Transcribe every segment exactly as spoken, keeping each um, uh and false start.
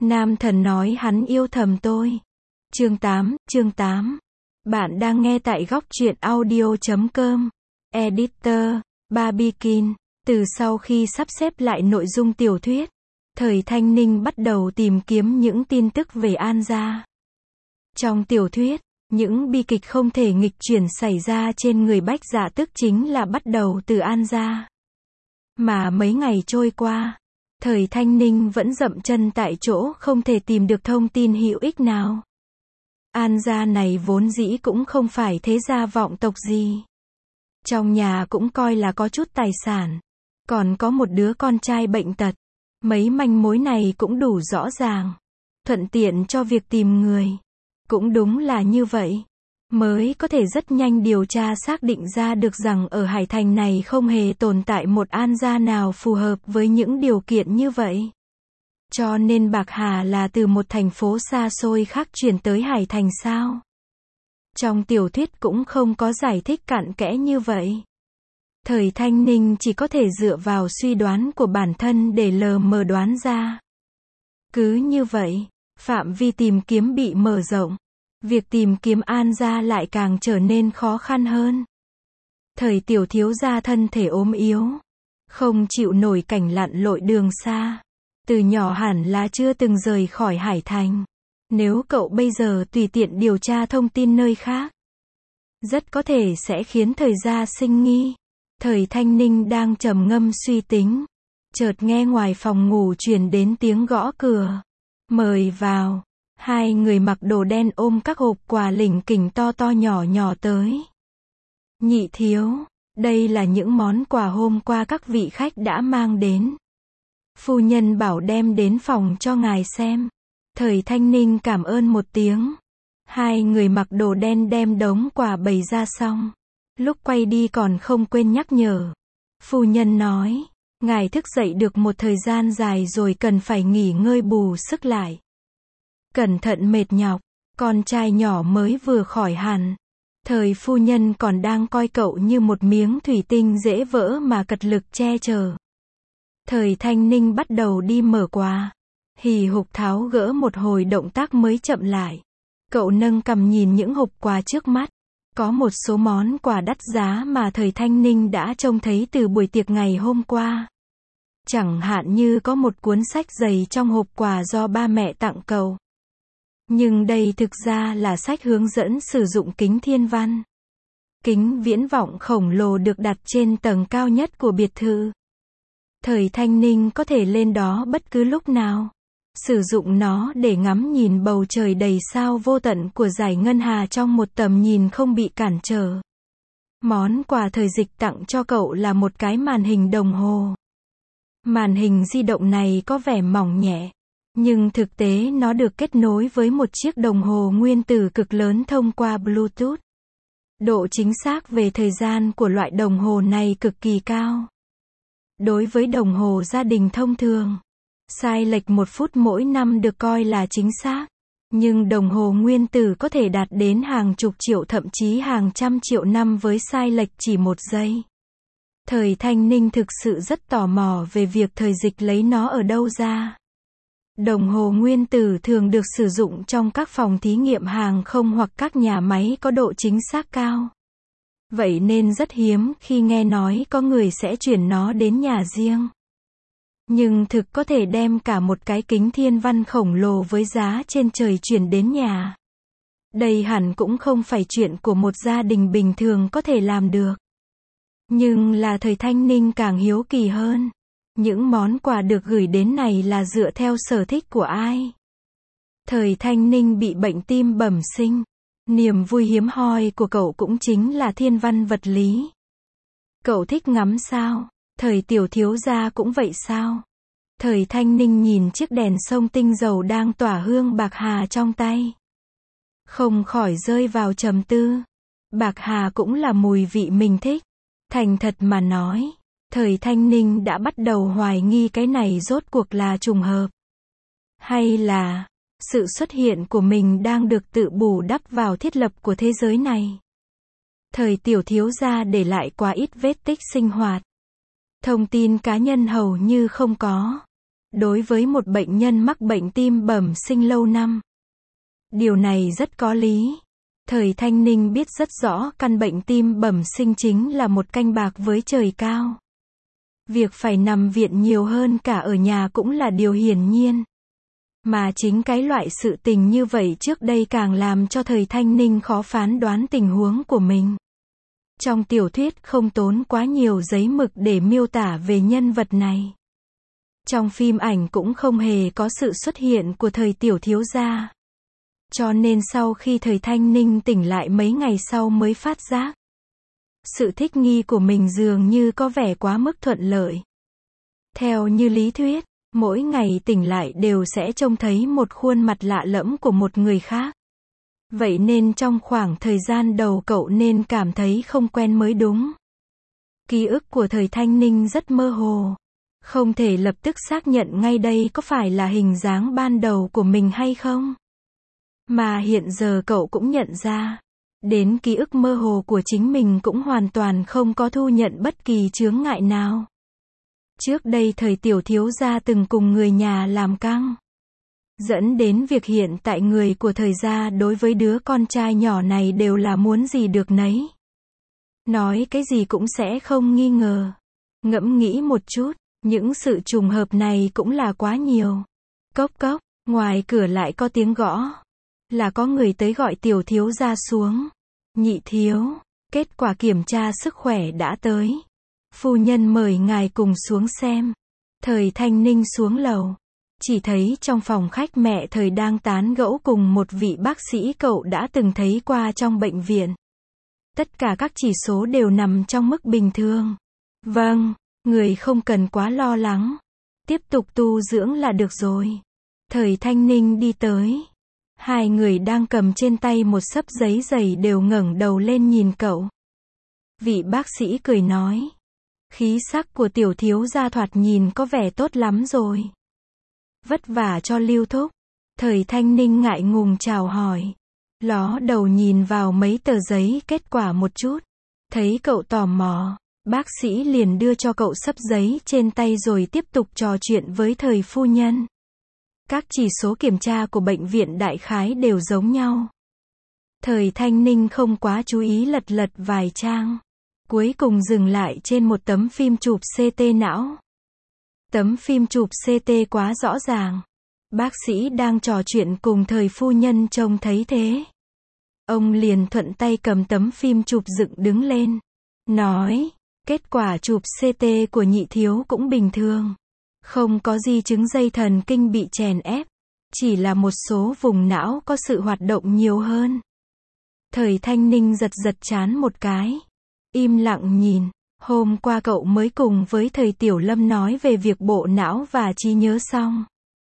Nam thần nói hắn yêu thầm tôi. Chương tám, chương tám. Bạn đang nghe tại góc truyện audio chấm com. Editor, Barbikin. Từ sau khi sắp xếp lại nội dung tiểu thuyết, Thời Thanh Ninh bắt đầu tìm kiếm những tin tức về An gia. Trong tiểu thuyết, những bi kịch không thể nghịch chuyển xảy ra trên người Bách Dạ Tức chính là bắt đầu từ An gia. Mà mấy ngày trôi qua, Thời Thanh Ninh vẫn dậm chân tại chỗ, không thể tìm được thông tin hữu ích nào. An gia này vốn dĩ cũng không phải thế gia vọng tộc gì. Trong nhà cũng coi là có chút tài sản. Còn có một đứa con trai bệnh tật. Mấy manh mối này cũng đủ rõ ràng. Thuận tiện cho việc tìm người. Cũng đúng là như vậy. Mới có thể rất nhanh điều tra xác định ra được rằng ở Hải Thành này không hề tồn tại một An gia nào phù hợp với những điều kiện như vậy. Cho nên Bạc Hà là từ một thành phố xa xôi khác chuyển tới Hải Thành sao? Trong tiểu thuyết cũng không có giải thích cặn kẽ như vậy. Thời Thanh Ninh chỉ có thể dựa vào suy đoán của bản thân để lờ mờ đoán ra. Cứ như vậy, phạm vi tìm kiếm bị mở rộng. Việc tìm kiếm An gia lại càng trở nên khó khăn hơn. Thời tiểu thiếu gia thân thể ốm yếu, không chịu nổi cảnh lặn lội đường xa. Từ nhỏ hẳn là chưa từng rời khỏi Hải Thành. Nếu cậu bây giờ tùy tiện điều tra thông tin nơi khác, rất có thể sẽ khiến Thời gia sinh nghi. Thời Thanh Ninh đang trầm ngâm suy tính, chợt nghe ngoài phòng ngủ truyền đến tiếng gõ cửa. Mời vào. Hai người mặc đồ đen ôm các hộp quà lỉnh kỉnh to to nhỏ nhỏ tới. Nhị thiếu, đây là những món quà hôm qua các vị khách đã mang đến. Phu nhân bảo đem đến phòng cho ngài xem. Thời Thanh Ninh cảm ơn một tiếng. Hai người mặc đồ đen đem đống quà bày ra xong. Lúc quay đi còn không quên nhắc nhở. Phu nhân nói, ngài thức dậy được một thời gian dài rồi cần phải nghỉ ngơi bù sức lại. Cẩn thận mệt nhọc, con trai nhỏ mới vừa khỏi hẳn. Thời phu nhân còn đang coi cậu như một miếng thủy tinh dễ vỡ mà cật lực che chở. Thời Thanh Ninh bắt đầu đi mở quà. Hì hục tháo gỡ một hồi động tác mới chậm lại. Cậu nâng cằm nhìn những hộp quà trước mắt. Có một số món quà đắt giá mà Thời Thanh Ninh đã trông thấy từ buổi tiệc ngày hôm qua. Chẳng hạn như có một cuốn sách dày trong hộp quà do ba mẹ tặng cậu. Nhưng đây thực ra là sách hướng dẫn sử dụng kính thiên văn. Kính viễn vọng khổng lồ được đặt trên tầng cao nhất của biệt thự. Thời Thanh Ninh có thể lên đó bất cứ lúc nào. Sử dụng nó để ngắm nhìn bầu trời đầy sao vô tận của dải ngân hà trong một tầm nhìn không bị cản trở. Món quà Thời Dịch tặng cho cậu là một cái màn hình đồng hồ. Màn hình di động này có vẻ mỏng nhẹ. Nhưng thực tế nó được kết nối với một chiếc đồng hồ nguyên tử cực lớn thông qua Bluetooth. Độ chính xác về thời gian của loại đồng hồ này cực kỳ cao. Đối với đồng hồ gia đình thông thường, sai lệch một phút mỗi năm được coi là chính xác. Nhưng đồng hồ nguyên tử có thể đạt đến hàng chục triệu thậm chí hàng trăm triệu năm với sai lệch chỉ một giây. Thời Thanh Ninh thực sự rất tò mò về việc Thời Dịch lấy nó ở đâu ra. Đồng hồ nguyên tử thường được sử dụng trong các phòng thí nghiệm hàng không hoặc các nhà máy có độ chính xác cao. Vậy nên rất hiếm khi nghe nói có người sẽ chuyển nó đến nhà riêng. Nhưng thực có thể đem cả một cái kính thiên văn khổng lồ với giá trên trời chuyển đến nhà. Đây hẳn cũng không phải chuyện của một gia đình bình thường có thể làm được. Nhưng là Thời Thanh Ninh càng hiếu kỳ hơn. Những món quà được gửi đến này là dựa theo sở thích của ai? Thời Thanh Ninh bị bệnh tim bẩm sinh. Niềm vui hiếm hoi của cậu cũng chính là thiên văn vật lý. Cậu thích ngắm sao? Thời tiểu thiếu gia cũng vậy sao? Thời Thanh Ninh nhìn chiếc đèn sông tinh dầu đang tỏa hương bạc hà trong tay. Không khỏi rơi vào trầm tư. Bạc hà cũng là mùi vị mình thích. Thành thật mà nói, Thời Thanh Ninh đã bắt đầu hoài nghi cái này rốt cuộc là trùng hợp. Hay là, sự xuất hiện của mình đang được tự bù đắp vào thiết lập của thế giới này. Thời tiểu thiếu gia để lại quá ít vết tích sinh hoạt. Thông tin cá nhân hầu như không có. đối với một bệnh nhân mắc bệnh tim bẩm sinh lâu năm. Điều này rất có lý. Thời Thanh Ninh biết rất rõ căn bệnh tim bẩm sinh chính là một canh bạc với trời cao. Việc phải nằm viện nhiều hơn cả ở nhà cũng là điều hiển nhiên. Mà chính cái loại sự tình như vậy trước đây càng làm cho thời Thanh Ninh khó phán đoán tình huống của mình. Trong tiểu thuyết không tốn quá nhiều giấy mực để miêu tả về nhân vật này. Trong phim ảnh cũng không hề có sự xuất hiện của thời tiểu thiếu gia. Cho nên sau khi thời Thanh Ninh tỉnh lại mấy ngày sau mới phát giác. Sự thích nghi của mình dường như có vẻ quá mức thuận lợi. Theo như lý thuyết, mỗi ngày tỉnh lại đều sẽ trông thấy một khuôn mặt lạ lẫm của một người khác. Vậy nên trong khoảng thời gian đầu cậu nên cảm thấy không quen mới đúng. Ký ức của thời Thanh Ninh rất mơ hồ. Không thể lập tức xác nhận ngay đây có phải là hình dáng ban đầu của mình hay không. Mà hiện giờ cậu cũng nhận ra, đến ký ức mơ hồ của chính mình cũng hoàn toàn không có thu nhận bất kỳ chướng ngại nào. Trước đây thời tiểu thiếu gia từng cùng người nhà làm căng. Dẫn đến việc hiện tại người của thời gia đối với đứa con trai nhỏ này đều là muốn gì được nấy. Nói cái gì cũng sẽ không nghi ngờ. Ngẫm nghĩ một chút, những sự trùng hợp này cũng là quá nhiều. Cốc cốc, ngoài cửa lại có tiếng gõ. Là có người tới gọi tiểu thiếu gia xuống. Nhị thiếu, kết quả kiểm tra sức khỏe đã tới. Phu nhân mời ngài cùng xuống xem. Thời Thanh Ninh xuống lầu. Chỉ thấy trong phòng khách mẹ thời đang tán gẫu cùng một vị bác sĩ cậu đã từng thấy qua trong bệnh viện. Tất cả các chỉ số đều nằm trong mức bình thường. Vâng, người không cần quá lo lắng. Tiếp tục tu dưỡng là được rồi. Thời Thanh Ninh đi tới. Hai người đang cầm trên tay một xấp giấy dày đều ngẩng đầu lên nhìn cậu. Vị bác sĩ cười nói. Khí sắc của tiểu thiếu gia thoạt nhìn có vẻ tốt lắm rồi. Vất vả cho Lưu thúc. Thời Thanh Ninh ngại ngùng chào hỏi. Ló đầu nhìn vào mấy tờ giấy kết quả một chút. Thấy cậu tò mò, bác sĩ liền đưa cho cậu xấp giấy trên tay rồi tiếp tục trò chuyện với thời phu nhân. Các chỉ số kiểm tra của bệnh viện đại khái đều giống nhau. Thời Thanh Ninh không quá chú ý lật lật vài trang. Cuối cùng dừng lại trên một tấm phim chụp xê tê não. Tấm phim chụp xê tê quá rõ ràng. Bác sĩ đang trò chuyện cùng thời phu nhân trông thấy thế. Ông liền thuận tay cầm tấm phim chụp dựng đứng lên. Nói, kết quả chụp xê tê của nhị thiếu cũng bình thường. Không có di chứng dây thần kinh bị chèn ép. Chỉ là một số vùng não có sự hoạt động nhiều hơn. Thời Thanh Ninh giật giật trán một cái. Im lặng nhìn. Hôm qua cậu mới cùng với thời Tiểu Lâm nói về việc bộ não và trí nhớ xong.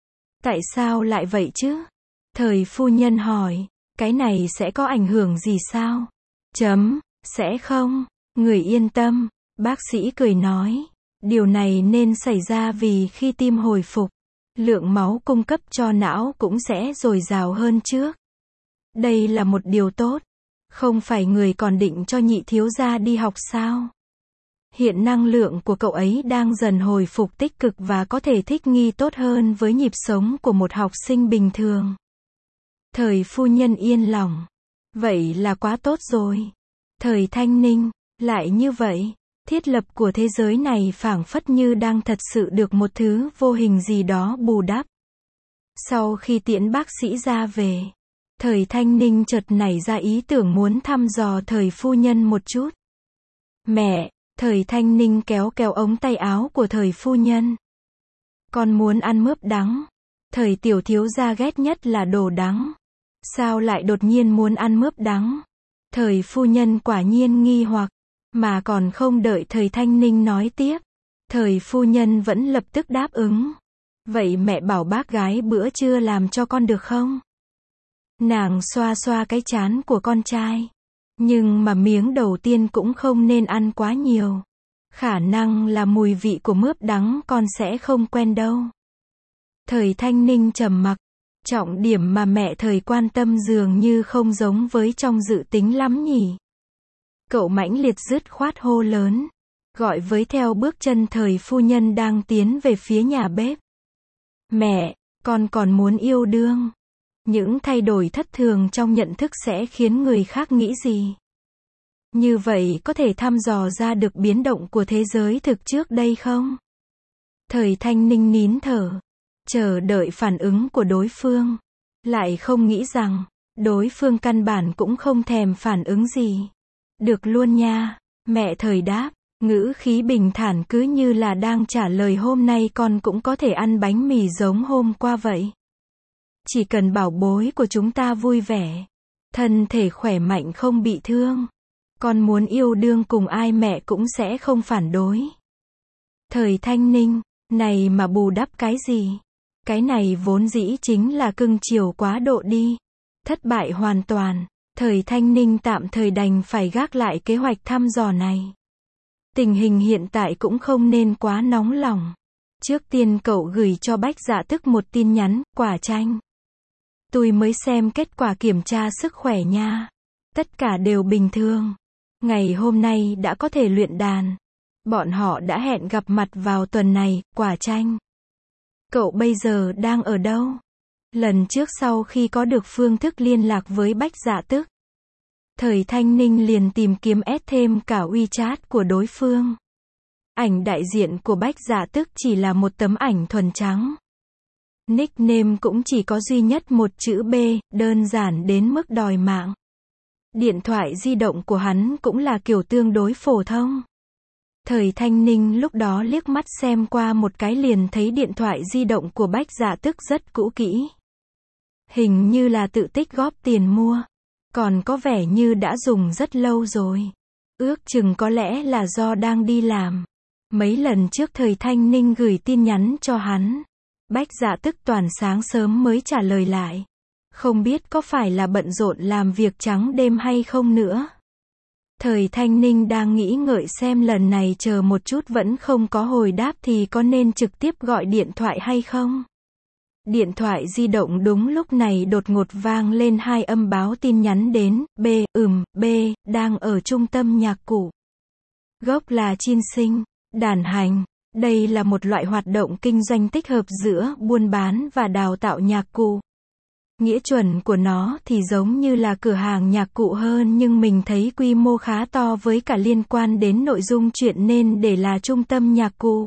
Tại sao lại vậy chứ? Thời phu nhân hỏi. Cái này sẽ có ảnh hưởng gì sao? Chấm, sẽ không. Người yên tâm. Bác sĩ cười nói. Điều này nên xảy ra vì khi tim hồi phục, lượng máu cung cấp cho não cũng sẽ dồi dào hơn trước. Đây là một điều tốt. Không phải người còn định cho nhị thiếu gia đi học sao? Hiện năng lượng của cậu ấy đang dần hồi phục tích cực và có thể thích nghi tốt hơn với nhịp sống của một học sinh bình thường. Thời phu nhân yên lòng. Vậy là quá tốt rồi. Thời Thanh Ninh, lại như vậy, thiết lập của thế giới này phảng phất như đang thật sự được một thứ vô hình gì đó bù đắp. Sau khi tiễn bác sĩ ra về, thời Thanh Ninh chợt nảy ra ý tưởng muốn thăm dò thời phu nhân một chút. Mẹ, thời Thanh Ninh kéo kéo ống tay áo của thời phu nhân. Con muốn ăn mướp đắng. Thời tiểu thiếu gia ghét nhất là đồ đắng. Sao lại đột nhiên muốn ăn mướp đắng? Thời phu nhân quả nhiên nghi hoặc, mà còn không đợi thời Thanh Ninh nói tiếp. Thời phu nhân vẫn lập tức đáp ứng. Vậy mẹ bảo bác gái bữa trưa làm cho con được không? Nàng xoa xoa cái trán của con trai. Nhưng mà miếng đầu tiên cũng không nên ăn quá nhiều. Khả năng là mùi vị của mướp đắng con sẽ không quen đâu. Thời Thanh Ninh trầm mặc. Trọng điểm mà mẹ thời quan tâm dường như không giống với trong dự tính lắm nhỉ. Cậu mãnh liệt dứt khoát hô lớn. Gọi với theo bước chân thời phu nhân đang tiến về phía nhà bếp. Mẹ, con còn muốn yêu đương. Những thay đổi thất thường trong nhận thức sẽ khiến người khác nghĩ gì? Như vậy có thể thăm dò ra được biến động của thế giới thực trước đây không? Thời Thanh Ninh nín thở, chờ đợi phản ứng của đối phương. Lại không nghĩ rằng, đối phương căn bản cũng không thèm phản ứng gì. Được luôn nha, mẹ Thời đáp, ngữ khí bình thản cứ như là đang trả lời hôm nay con cũng có thể ăn bánh mì giống hôm qua vậy. Chỉ cần bảo bối của chúng ta vui vẻ, thân thể khỏe mạnh không bị thương, con muốn yêu đương cùng ai mẹ cũng sẽ không phản đối. Thời Thanh Ninh, này mà bù đắp cái gì? Cái này vốn dĩ chính là cưng chiều quá độ đi. Thất bại hoàn toàn, Thời Thanh Ninh tạm thời đành phải gác lại kế hoạch thăm dò này. Tình hình hiện tại cũng không nên quá nóng lòng. Trước tiên cậu gửi cho Bách Dạ Tức một tin nhắn, Quả Chanh. Tôi mới xem kết quả kiểm tra sức khỏe nha. Tất cả đều bình thường. Ngày hôm nay đã có thể luyện đàn. Bọn họ đã hẹn gặp mặt vào tuần này, Quả Chanh. Cậu bây giờ đang ở đâu? Lần trước sau khi có được phương thức liên lạc với Bách Dạ Tức, Thời Thanh Ninh liền tìm kiếm ét thêm cả WeChat của đối phương. Ảnh đại diện của Bách Dạ Tức chỉ là một tấm ảnh thuần trắng. Nickname cũng chỉ có duy nhất một chữ B, đơn giản đến mức đòi mạng. Điện thoại di động của hắn cũng là kiểu tương đối phổ thông. Thời Thanh Ninh lúc đó liếc mắt xem qua một cái liền thấy điện thoại di động của Bách Dạ Tức rất cũ kỹ. Hình như là tự tích góp tiền mua. Còn có vẻ như đã dùng rất lâu rồi. Ước chừng có lẽ là do đang đi làm. Mấy lần trước Thời Thanh Ninh gửi tin nhắn cho hắn, Bách Dạ Tức toàn sáng sớm mới trả lời lại. Không biết có phải là bận rộn làm việc trắng đêm hay không nữa. Thời Thanh Ninh đang nghĩ ngợi xem lần này chờ một chút vẫn không có hồi đáp thì có nên trực tiếp gọi điện thoại hay không. Điện thoại di động đúng lúc này đột ngột vang lên hai âm báo tin nhắn đến, B, ừm, B, đang ở trung tâm nhạc cụ. Gốc là Chin Sinh, đàn hành. Đây là một loại hoạt động kinh doanh tích hợp giữa buôn bán và đào tạo nhạc cụ. Nghĩa chuẩn của nó thì giống như là cửa hàng nhạc cụ hơn nhưng mình thấy quy mô khá to với cả liên quan đến nội dung chuyện nên để là trung tâm nhạc cụ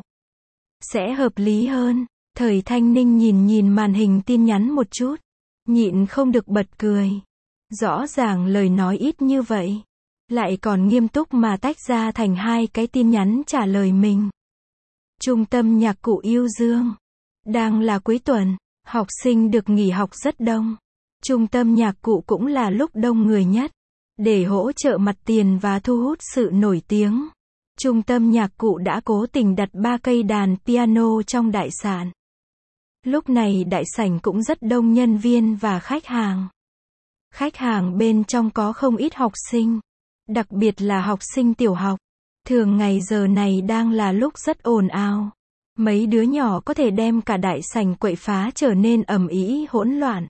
sẽ hợp lý hơn. Thời Thanh Ninh nhìn nhìn màn hình tin nhắn một chút, nhịn không được bật cười. Rõ ràng lời nói ít như vậy, lại còn nghiêm túc mà tách ra thành hai cái tin nhắn trả lời mình. Trung tâm nhạc cụ Yêu Dương. Đang là cuối tuần, học sinh được nghỉ học rất đông. Trung tâm nhạc cụ cũng là lúc đông người nhất. Để hỗ trợ mặt tiền và thu hút sự nổi tiếng, Trung tâm nhạc cụ đã cố tình đặt ba cây đàn piano trong đại sảnh. Lúc này đại sảnh cũng rất đông nhân viên và khách hàng. Khách hàng bên trong có không ít học sinh, đặc biệt là học sinh tiểu học. Thường ngày giờ này đang là lúc rất ồn ào. Mấy đứa nhỏ có thể đem cả đại sảnh quậy phá trở nên ầm ĩ hỗn loạn.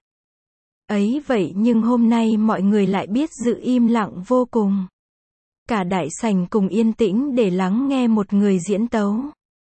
Ấy vậy nhưng hôm nay mọi người lại biết giữ im lặng vô cùng. Cả đại sảnh cùng yên tĩnh để lắng nghe một người diễn tấu.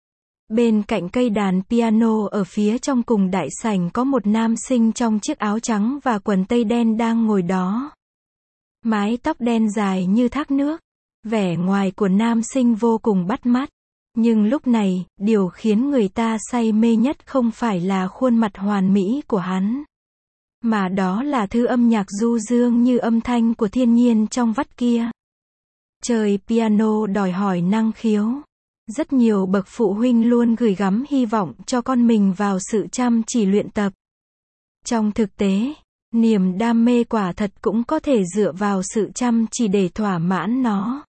Bên cạnh cây đàn piano ở phía trong cùng đại sảnh có một nam sinh trong chiếc áo trắng và quần tây đen đang ngồi đó. Mái tóc đen dài như thác nước. Vẻ ngoài của nam sinh vô cùng bắt mắt. Nhưng lúc này, điều khiến người ta say mê nhất không phải là khuôn mặt hoàn mỹ của hắn, mà đó là thứ âm nhạc du dương như âm thanh của thiên nhiên trong vắt kia. Chơi piano đòi hỏi năng khiếu. Rất nhiều bậc phụ huynh luôn gửi gắm hy vọng cho con mình vào sự chăm chỉ luyện tập. Trong thực tế, niềm đam mê quả thật cũng có thể dựa vào sự chăm chỉ để thỏa mãn nó.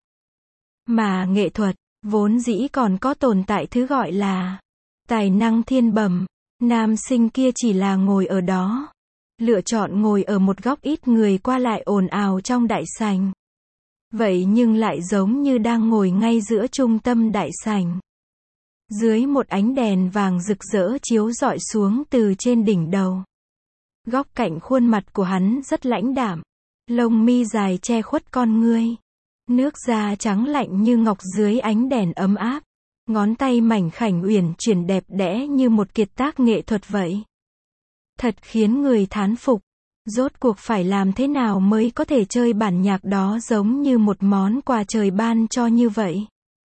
Mà nghệ thuật, vốn dĩ còn có tồn tại thứ gọi là tài năng thiên bẩm. Nam sinh kia chỉ là ngồi ở đó, lựa chọn ngồi ở một góc ít người qua lại ồn ào trong đại sảnh. Vậy nhưng lại giống như đang ngồi ngay giữa trung tâm đại sảnh. Dưới một ánh đèn vàng rực rỡ chiếu rọi xuống từ trên đỉnh đầu. Góc cạnh khuôn mặt của hắn rất lãnh đạm, lông mi dài che khuất con ngươi. Nước da trắng lạnh như ngọc dưới ánh đèn ấm áp. Ngón tay mảnh khảnh uyển chuyển đẹp đẽ như một kiệt tác nghệ thuật vậy. Thật khiến người thán phục. Rốt cuộc phải làm thế nào mới có thể chơi bản nhạc đó giống như một món quà trời ban cho như vậy?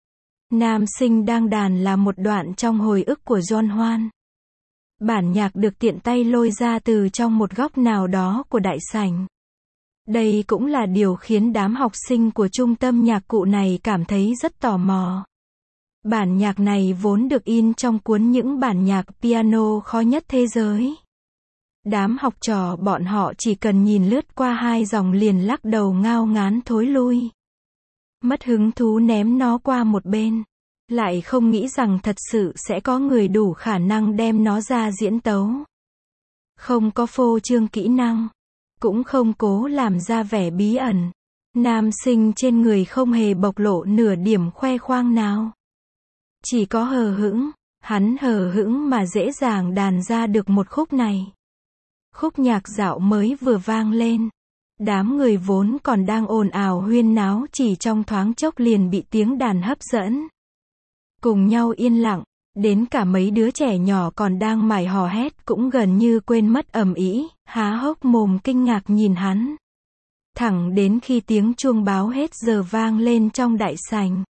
Nam sinh đang đàn là một đoạn trong hồi ức của John Hoan. Bản nhạc được tiện tay lôi ra từ trong một góc nào đó của đại sảnh. Đây cũng là điều khiến đám học sinh của trung tâm nhạc cụ này cảm thấy rất tò mò. Bản nhạc này vốn được in trong cuốn những bản nhạc piano khó nhất thế giới. Đám học trò bọn họ chỉ cần nhìn lướt qua hai dòng liền lắc đầu ngao ngán thối lui. Mất hứng thú ném nó qua một bên. Lại không nghĩ rằng thật sự sẽ có người đủ khả năng đem nó ra diễn tấu. Không có phô trương kỹ năng. Cũng không cố làm ra vẻ bí ẩn. Nam sinh trên người không hề bộc lộ nửa điểm khoe khoang nào. Chỉ có hờ hững. Hắn hờ hững mà dễ dàng đàn ra được một khúc này. Khúc nhạc dạo mới vừa vang lên. Đám người vốn còn đang ồn ào huyên náo chỉ trong thoáng chốc liền bị tiếng đàn hấp dẫn. Cùng nhau yên lặng, đến cả mấy đứa trẻ nhỏ còn đang mải hò hét cũng gần như quên mất ầm ĩ, há hốc mồm kinh ngạc nhìn hắn. Thẳng đến khi tiếng chuông báo hết giờ vang lên trong đại sảnh.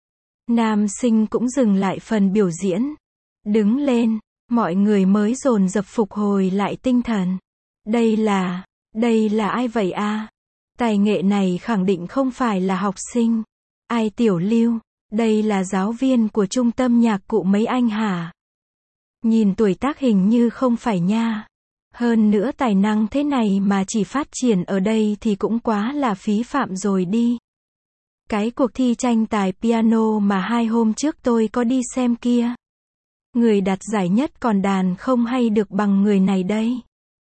Nam sinh cũng dừng lại phần biểu diễn. Đứng lên, mọi người mới dồn dập phục hồi lại tinh thần. Đây là, đây là ai vậy a? Tài nghệ này khẳng định không phải là học sinh. Ai Tiểu Lưu, đây là giáo viên của trung tâm nhạc cụ mấy anh hả? Nhìn tuổi tác hình như không phải nha. Hơn nữa tài năng thế này mà chỉ phát triển ở đây thì cũng quá là phí phạm rồi đi. Cái cuộc thi tranh tài piano mà hai hôm trước tôi có đi xem kia. Người đạt giải nhất còn đàn không hay được bằng người này đây.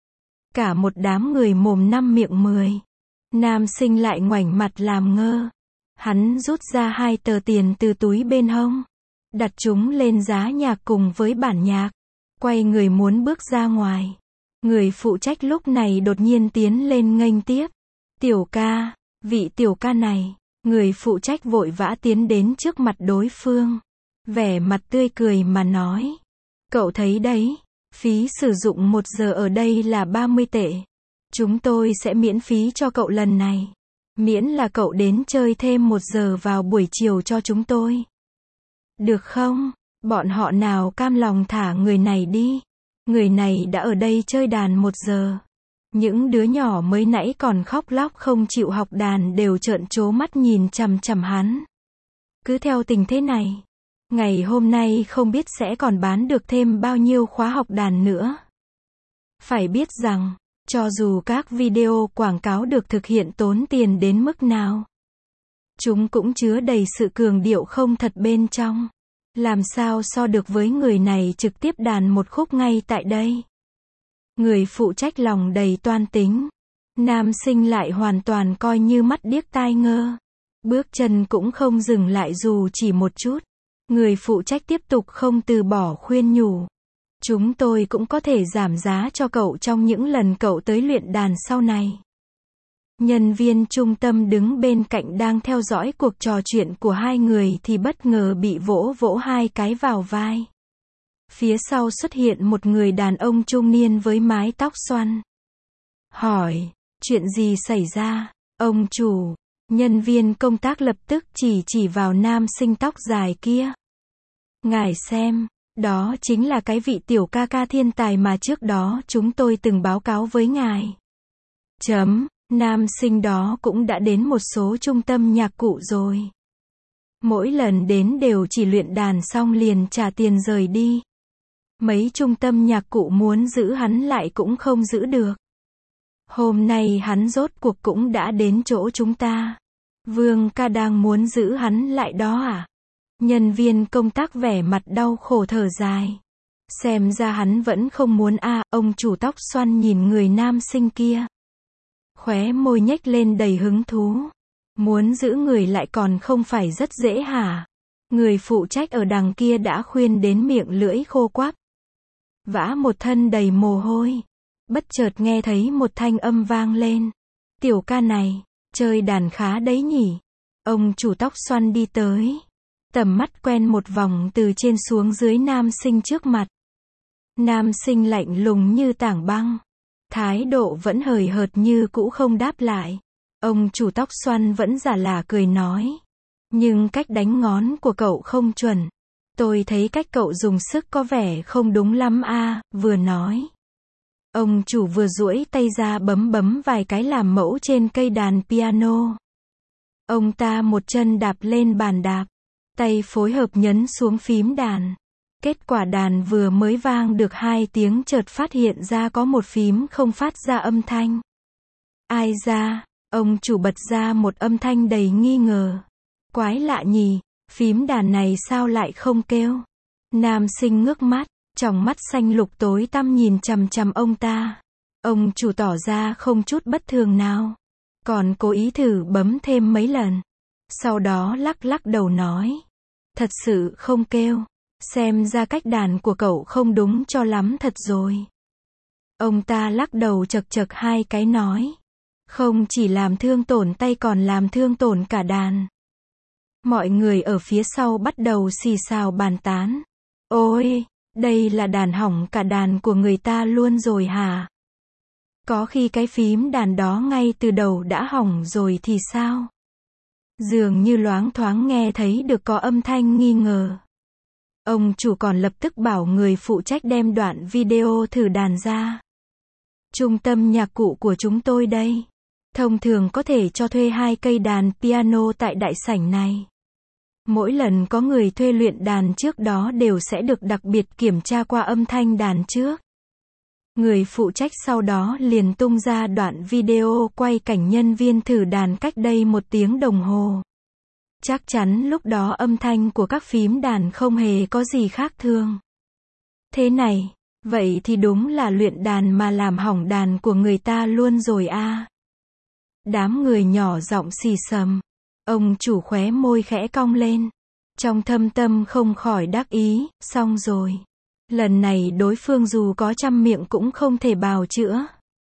Cả một đám người mồm năm miệng mười. Nam sinh lại ngoảnh mặt làm ngơ. Hắn rút ra hai tờ tiền từ túi bên hông. Đặt chúng lên giá nhạc cùng với bản nhạc. Quay người muốn bước ra ngoài. Người phụ trách lúc này đột nhiên tiến lên nghênh tiếp. Tiểu ca, vị tiểu ca này. Người phụ trách vội vã tiến đến trước mặt đối phương. Vẻ mặt tươi cười mà nói. Cậu thấy đấy, phí sử dụng một giờ ở đây là ba mươi tệ. Chúng tôi sẽ miễn phí cho cậu lần này. Miễn là cậu đến chơi thêm một giờ vào buổi chiều cho chúng tôi. Được không? Bọn họ nào cam lòng thả người này đi. Người này đã ở đây chơi đàn một giờ. Những đứa nhỏ mới nãy còn khóc lóc không chịu học đàn đều trợn trố mắt nhìn chằm chằm hắn. Cứ theo tình thế này, ngày hôm nay không biết sẽ còn bán được thêm bao nhiêu khóa học đàn nữa. Phải biết rằng, cho dù các video quảng cáo được thực hiện tốn tiền đến mức nào, chúng cũng chứa đầy sự cường điệu không thật bên trong. Làm sao so được với người này trực tiếp đàn một khúc ngay tại đây. Người phụ trách lòng đầy toan tính. Nam sinh lại hoàn toàn coi như mắt điếc tai ngơ. Bước chân cũng không dừng lại dù chỉ một chút. Người phụ trách tiếp tục không từ bỏ khuyên nhủ. Chúng tôi cũng có thể giảm giá cho cậu trong những lần cậu tới luyện đàn sau này. Nhân viên trung tâm đứng bên cạnh đang theo dõi cuộc trò chuyện của hai người thì bất ngờ bị vỗ vỗ hai cái vào vai. Phía sau xuất hiện một người đàn ông trung niên với mái tóc xoăn. Hỏi, chuyện gì xảy ra? Ông chủ, nhân viên công tác lập tức chỉ chỉ vào nam sinh tóc dài kia. Ngài xem, đó chính là cái vị tiểu ca ca thiên tài mà trước đó chúng tôi từng báo cáo với ngài. Chấm, nam sinh đó cũng đã đến một số trung tâm nhạc cụ rồi. Mỗi lần đến đều chỉ luyện đàn xong liền trả tiền rời đi. Mấy trung tâm nhạc cụ muốn giữ hắn lại cũng không giữ được. Hôm nay hắn rốt cuộc cũng đã đến chỗ chúng ta. Vương ca đang muốn giữ hắn lại đó à? Nhân viên công tác vẻ mặt đau khổ thở dài. Xem ra hắn vẫn không muốn a. À, ông chủ tóc xoăn nhìn người nam sinh kia. Khóe môi nhếch lên đầy hứng thú. Muốn giữ người lại còn không phải rất dễ hả? Người phụ trách ở đằng kia đã khuyên đến miệng lưỡi khô quắp. Vã một thân đầy mồ hôi. Bất chợt nghe thấy một thanh âm vang lên. Tiểu ca này, chơi đàn khá đấy nhỉ? Ông chủ tóc xoăn đi tới. tầm mắt quen một vòng từ trên xuống dưới nam sinh trước mặt. Nam sinh lạnh lùng như tảng băng. Thái độ vẫn hời hợt như cũ không đáp lại. Ông chủ tóc xoăn vẫn giả lả cười nói. Nhưng cách đánh ngón của cậu không chuẩn. Tôi thấy cách cậu dùng sức có vẻ không đúng lắm a, vừa nói. Ông chủ vừa duỗi tay ra bấm bấm vài cái làm mẫu trên cây đàn piano. Ông ta một chân đạp lên bàn đạp, tay phối hợp nhấn xuống phím đàn. Kết quả đàn vừa mới vang được hai tiếng chợt phát hiện ra có một phím không phát ra âm thanh. Ai ra, ông chủ bật ra một âm thanh đầy nghi ngờ. Quái lạ nhỉ, phím đàn này sao lại không kêu? Nam sinh ngước mắt, tròng mắt xanh lục tối tăm nhìn chằm chằm ông ta. Ông chủ tỏ ra không chút bất thường nào, còn cố ý thử bấm thêm mấy lần. Sau đó lắc lắc đầu nói. Thật sự không kêu. Xem ra cách đàn của cậu không đúng cho lắm thật rồi. Ông ta lắc đầu chật chật hai cái nói. Không chỉ làm thương tổn tay còn làm thương tổn cả đàn. Mọi người ở phía sau bắt đầu xì xào bàn tán. Ôi, đây là đàn hỏng cả đàn của người ta luôn rồi hả? Có khi cái phím đàn đó ngay từ đầu đã hỏng rồi thì sao? Dường như loáng thoáng nghe thấy được có âm thanh nghi ngờ. Ông chủ còn lập tức bảo người phụ trách đem đoạn video thử đàn ra. Trung tâm nhạc cụ của chúng tôi đây. Thông thường có thể cho thuê hai cây đàn piano tại đại sảnh này. Mỗi lần có người thuê luyện đàn trước đó đều sẽ được đặc biệt kiểm tra qua âm thanh đàn trước. Người phụ trách sau đó liền tung ra đoạn video quay cảnh nhân viên thử đàn cách đây một tiếng đồng hồ. Chắc chắn lúc đó âm thanh của các phím đàn không hề có gì khác thường. Thế này, vậy thì đúng là luyện đàn mà làm hỏng đàn của người ta luôn rồi a. Đám người nhỏ giọng xì xầm. Ông chủ khóe môi khẽ cong lên. Trong thâm tâm không khỏi đắc ý, xong rồi. Lần này đối phương dù có trăm miệng cũng không thể bào chữa.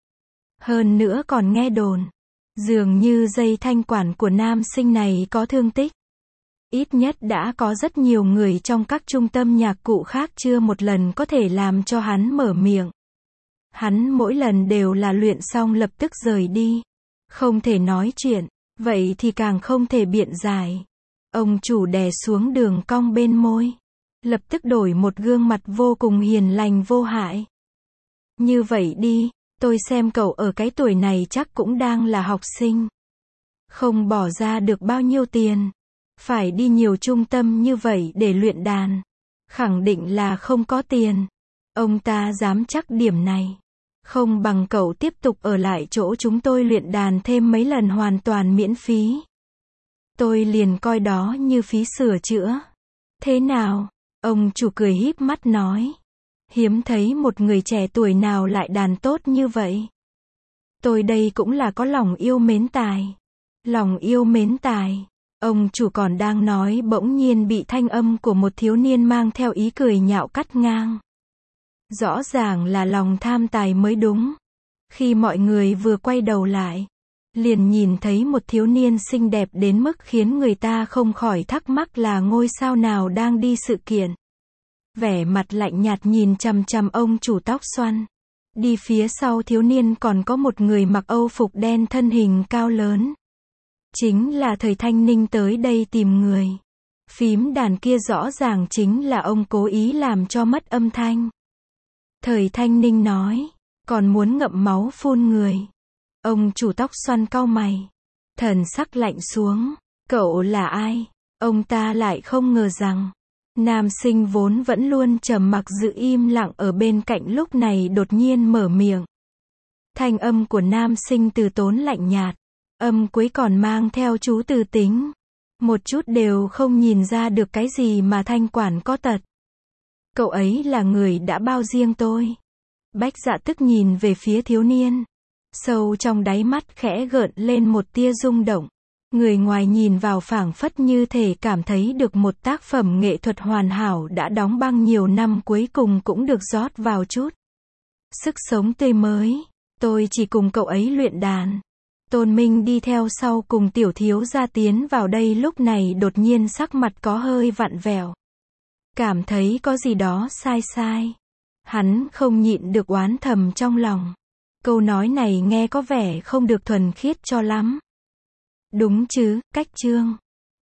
Hơn nữa còn nghe đồn. Dường như dây thanh quản của nam sinh này có thương tích. Ít nhất đã có rất nhiều người trong các trung tâm nhạc cụ khác chưa một lần có thể làm cho hắn mở miệng. Hắn mỗi lần đều là luyện xong lập tức rời đi. Không thể nói chuyện, vậy thì càng không thể biện giải. Ông chủ đè xuống đường cong bên môi. Lập tức đổi một gương mặt vô cùng hiền lành vô hại. Như vậy đi, tôi xem cậu ở cái tuổi này chắc cũng đang là học sinh. Không bỏ ra được bao nhiêu tiền. Phải đi nhiều trung tâm như vậy để luyện đàn. Khẳng định là không có tiền. Ông ta dám chắc điểm này. Không bằng cậu tiếp tục ở lại chỗ chúng tôi luyện đàn thêm mấy lần hoàn toàn miễn phí. Tôi liền coi đó như phí sửa chữa. Thế nào? Ông chủ cười híp mắt nói. Hiếm thấy một người trẻ tuổi nào lại đàn tốt như vậy. Tôi đây cũng là có lòng yêu mến tài. Lòng yêu mến tài. Ông chủ còn đang nói bỗng nhiên bị thanh âm của một thiếu niên mang theo ý cười nhạo cắt ngang. Rõ ràng là lòng tham tài mới đúng. Khi mọi người vừa quay đầu lại, liền nhìn thấy một thiếu niên xinh đẹp đến mức khiến người ta không khỏi thắc mắc là ngôi sao nào đang đi sự kiện. Vẻ mặt lạnh nhạt nhìn chằm chằm ông chủ tóc xoăn. Đi phía sau thiếu niên còn có một người mặc âu phục đen thân hình cao lớn. Chính là Thời Thanh Ninh tới đây tìm người. Phím đàn kia rõ ràng chính là ông cố ý làm cho mất âm thanh. Thời Thanh Ninh nói, còn muốn ngậm máu phun người. Ông chủ tóc xoăn cau mày. Thần sắc lạnh xuống, cậu là ai? Ông ta lại không ngờ rằng, nam sinh vốn vẫn luôn trầm mặc giữ im lặng ở bên cạnh lúc này đột nhiên mở miệng. Thanh âm của nam sinh từ tốn lạnh nhạt, âm cuối còn mang theo chú từ tính. Một chút đều không nhìn ra được cái gì mà thanh quản có tật. Cậu ấy là người đã bao riêng tôi. Bách Dạ tức nhìn về phía thiếu niên. Sâu trong đáy mắt khẽ gợn lên một tia rung động. Người ngoài nhìn vào phảng phất như thể cảm thấy được một tác phẩm nghệ thuật hoàn hảo đã đóng băng nhiều năm cuối cùng cũng được rót vào chút sức sống tươi mới. Tôi chỉ cùng cậu ấy luyện đàn. Tôn Minh đi theo sau cùng tiểu thiếu gia tiến vào đây lúc này đột nhiên sắc mặt có hơi vặn vẹo. Cảm thấy có gì đó sai sai. Hắn không nhịn được oán thầm trong lòng. Câu nói này nghe có vẻ không được thuần khiết cho lắm. Đúng chứ, cách chương.